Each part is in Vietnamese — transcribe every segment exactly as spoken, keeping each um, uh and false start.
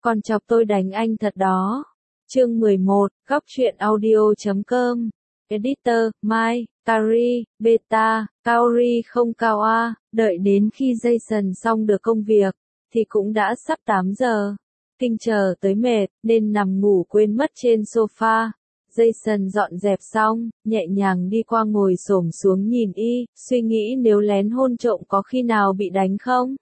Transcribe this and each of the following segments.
Còn chọc tôi đánh anh thật đó. Chương mười một, góc truyện audio.com. Editor, Mai, Kari, Beta, Kaori không cao a. Đợi đến khi Jason xong được công việc, thì cũng đã sắp tám giờ. Kinh chờ tới mệt, nên nằm ngủ quên mất trên sofa. Jason dọn dẹp xong, nhẹ nhàng đi qua ngồi xổm xuống nhìn y, suy nghĩ nếu lén hôn trộm có khi nào bị đánh không?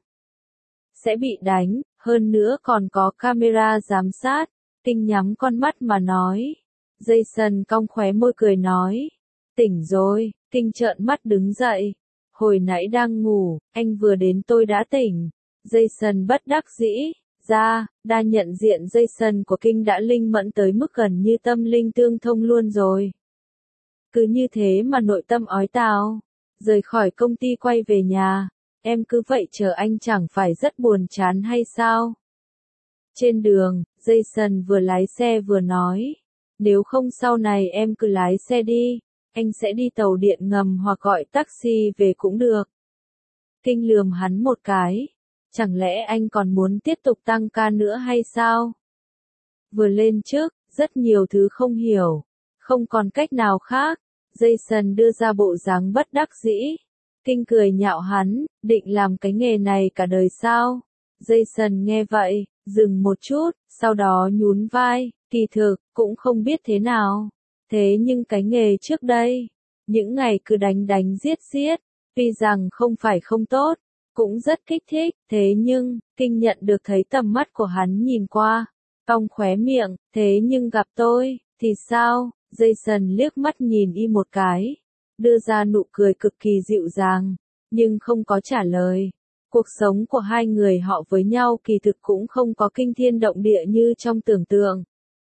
Sẽ bị đánh, hơn nữa còn có camera giám sát. Kinh nhắm con mắt mà nói. Jason cong khóe môi cười nói. Tỉnh rồi, Kinh trợn mắt đứng dậy. Hồi nãy đang ngủ, anh vừa đến tôi đã tỉnh. Jason bất đắc dĩ. Ra, đa nhận diện Jason của Kinh đã linh mẫn tới mức gần như tâm linh tương thông luôn rồi. Cứ như thế mà nội tâm ói tao. Rời khỏi công ty quay về nhà. Em cứ vậy chờ anh chẳng phải rất buồn chán hay sao? Trên đường, Jason vừa lái xe vừa nói. Nếu không sau này em cứ lái xe đi. Anh sẽ đi tàu điện ngầm hoặc gọi taxi về cũng được. Kinh lườm hắn một cái. Chẳng lẽ anh còn muốn tiếp tục tăng ca nữa hay sao? Vừa lên trước, rất nhiều thứ không hiểu. Không còn cách nào khác. Jason đưa ra bộ dáng bất đắc dĩ. Kinh cười nhạo hắn, định làm cái nghề này cả đời sao? Jason nghe vậy, dừng một chút, sau đó nhún vai, kỳ thực, cũng không biết thế nào. Thế nhưng cái nghề trước đây, những ngày cứ đánh đánh giết giết, tuy rằng không phải không tốt, cũng rất kích thích, thế nhưng, Kinh nhận được thấy tầm mắt của hắn nhìn qua, cong khóe miệng, thế nhưng gặp tôi, thì sao? Jason liếc mắt nhìn y một cái, đưa ra nụ cười cực kỳ dịu dàng, nhưng không có trả lời. Cuộc sống của hai người họ với nhau kỳ thực cũng không có kinh thiên động địa như trong tưởng tượng.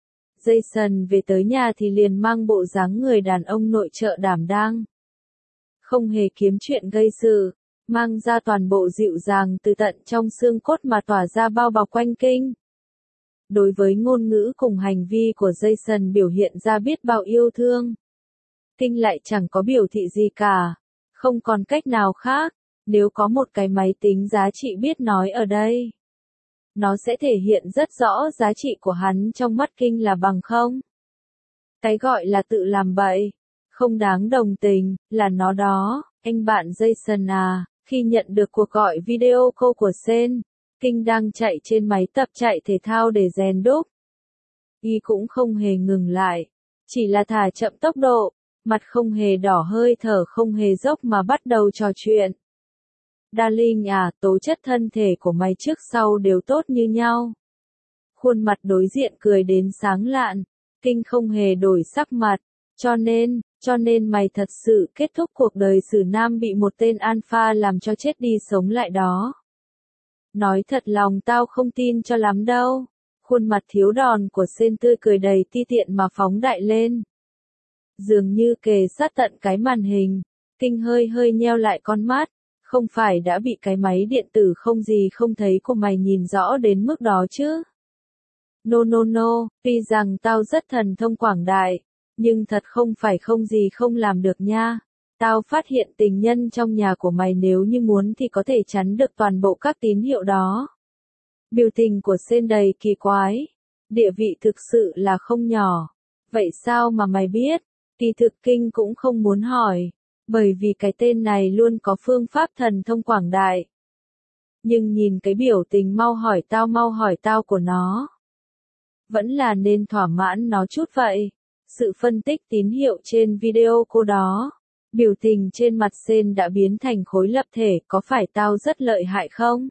Jason về tới nhà thì liền mang bộ dáng người đàn ông nội trợ đảm đang. Không hề kiếm chuyện gây sự, mang ra toàn bộ dịu dàng từ tận trong xương cốt mà tỏa ra bao bọc quanh Kinh. Đối với ngôn ngữ cùng hành vi của Jason biểu hiện ra biết bao yêu thương. Kinh lại chẳng có biểu thị gì cả, không còn cách nào khác. Nếu có một cái máy tính giá trị biết nói ở đây, nó sẽ thể hiện rất rõ giá trị của hắn trong mắt Kinh là bằng không. Cái gọi là tự làm bậy, không đáng đồng tình, là nó đó. Anh bạn Jason à, khi nhận được cuộc gọi video call của Sen, Kinh đang chạy trên máy tập chạy thể thao để rèn đúc. Y cũng không hề ngừng lại, chỉ là thả chậm tốc độ, mặt không hề đỏ hơi thở không hề dốc mà bắt đầu trò chuyện. Darling à, tố chất thân thể của mày trước sau đều tốt như nhau. Khuôn mặt đối diện cười đến sáng lạn, Kinh không hề đổi sắc mặt, cho nên, cho nên mày thật sự kết thúc cuộc đời xử nam bị một tên alpha làm cho chết đi sống lại đó. Nói thật lòng tao không tin cho lắm đâu. Khuôn mặt thiếu đòn của Sen tươi cười đầy ti tiện mà phóng đại lên. Dường như kề sát tận cái màn hình, Kinh hơi hơi nheo lại con mắt. Không phải đã bị cái máy điện tử không gì không thấy của mày nhìn rõ đến mức đó chứ? No no no, tuy rằng tao rất thần thông quảng đại, nhưng thật không phải không gì không làm được nha. Tao phát hiện tình nhân trong nhà của mày nếu như muốn thì có thể chắn được toàn bộ các tín hiệu đó. Biểu tình của Sen đầy kỳ quái. Địa vị thực sự là không nhỏ. Vậy sao mà mày biết? Kỳ thực Kinh cũng không muốn hỏi. Bởi vì cái tên này luôn có phương pháp thần thông quảng đại. Nhưng nhìn cái biểu tình mau hỏi tao mau hỏi tao của nó, vẫn là nên thỏa mãn nó chút vậy. Sự phân tích tín hiệu trên video cô đó. Biểu tình trên mặt Sen đã biến thành khối lập thể, có phải tao rất lợi hại không?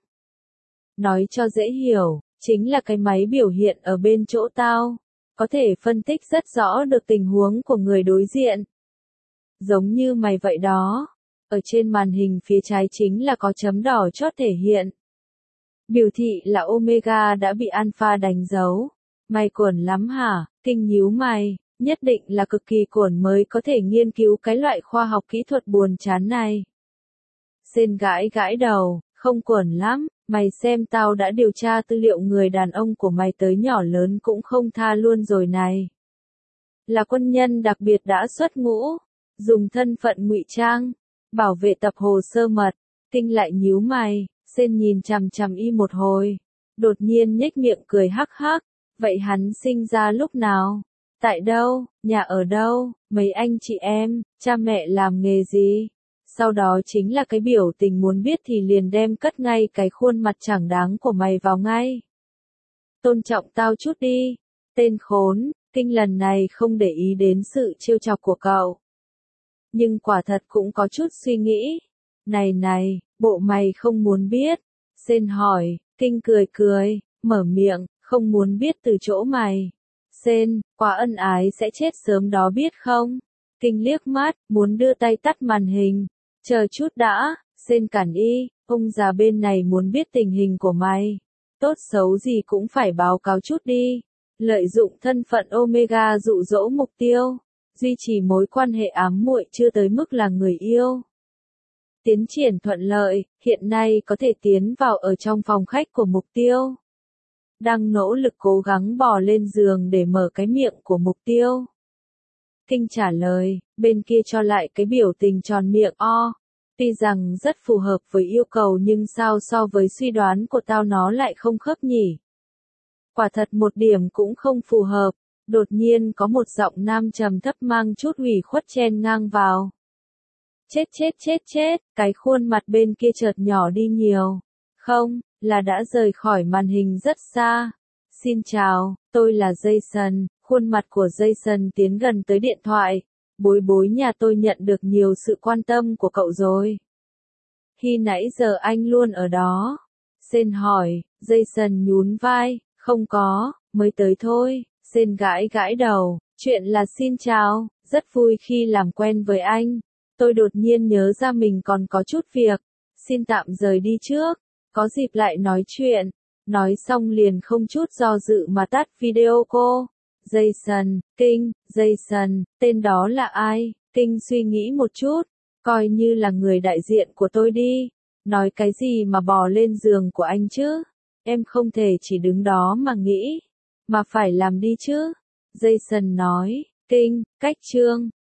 Nói cho dễ hiểu, chính là cái máy biểu hiện ở bên chỗ tao. Có thể phân tích rất rõ được tình huống của người đối diện. Giống như mày vậy đó. Ở trên màn hình phía trái chính là có chấm đỏ chót thể hiện. Biểu thị là Omega đã bị Alpha đánh dấu. Mày cuồn lắm hả? Kinh nhíu mày, nhất định là cực kỳ cuồn mới có thể nghiên cứu cái loại khoa học kỹ thuật buồn chán này. Sen gãi gãi đầu, không cuồn lắm, mày xem tao đã điều tra tư liệu người đàn ông của mày tới nhỏ lớn cũng không tha luôn rồi này. Là quân nhân đặc biệt đã xuất ngũ. Dùng thân phận ngụy trang, bảo vệ tập hồ sơ mật. Kinh lại nhíu mày, Sen nhìn chằm chằm y một hồi. Đột nhiên nhếch miệng cười hắc hắc, vậy hắn sinh ra lúc nào? Tại đâu? Nhà ở đâu? Mấy anh chị em, cha mẹ làm nghề gì? Sau đó chính là cái biểu tình muốn biết thì liền đem cất ngay cái khuôn mặt chẳng đáng của mày vào ngay. Tôn trọng tao chút đi. Tên khốn, Kinh lần này không để ý đến sự trêu chọc của cậu. Nhưng quả thật cũng có chút suy nghĩ. Này này, bộ mày không muốn biết. Sên hỏi, Kinh cười cười, mở miệng, không muốn biết từ chỗ mày. Sên, quá ân ái sẽ chết sớm đó biết không? Kinh liếc mắt, muốn đưa tay tắt màn hình. Chờ chút đã, Sên cản y, ông già bên này muốn biết tình hình của mày. Tốt xấu gì cũng phải báo cáo chút đi. Lợi dụng thân phận Omega dụ dỗ mục tiêu. Duy trì mối quan hệ ám muội chưa tới mức là người yêu. Tiến triển thuận lợi, hiện nay có thể tiến vào ở trong phòng khách của mục tiêu. Đang nỗ lực cố gắng bò lên giường để mở cái miệng của mục tiêu. Kinh trả lời, bên kia cho lại cái biểu tình tròn miệng o. Tuy rằng rất phù hợp với yêu cầu nhưng sao so với suy đoán của tao nó lại không khớp nhỉ. Quả thật một điểm cũng không phù hợp. Đột nhiên có một giọng nam trầm thấp mang chút ủy khuất chen ngang vào. Chết chết chết chết, cái khuôn mặt bên kia chợt nhỏ đi nhiều. Không, là đã rời khỏi màn hình rất xa. Xin chào, tôi là Jason, khuôn mặt của Jason tiến gần tới điện thoại. Bối bối nhà tôi nhận được nhiều sự quan tâm của cậu rồi. Khi nãy giờ anh luôn ở đó. Sên hỏi, Jason nhún vai, không có, mới tới thôi. Sên gãi gãi đầu, chuyện là xin chào, rất vui khi làm quen với anh. Tôi đột nhiên nhớ ra mình còn có chút việc, xin tạm rời đi trước, có dịp lại nói chuyện. Nói xong liền không chút do dự mà tắt video cô. Jason, Kinh, Jason, tên đó là ai? Kinh suy nghĩ một chút, coi như là người đại diện của tôi đi. Nói cái gì mà bò lên giường của anh chứ? Em không thể chỉ đứng đó mà nghĩ, mà phải làm đi chứ. Jason nói, Kinh, cách chương.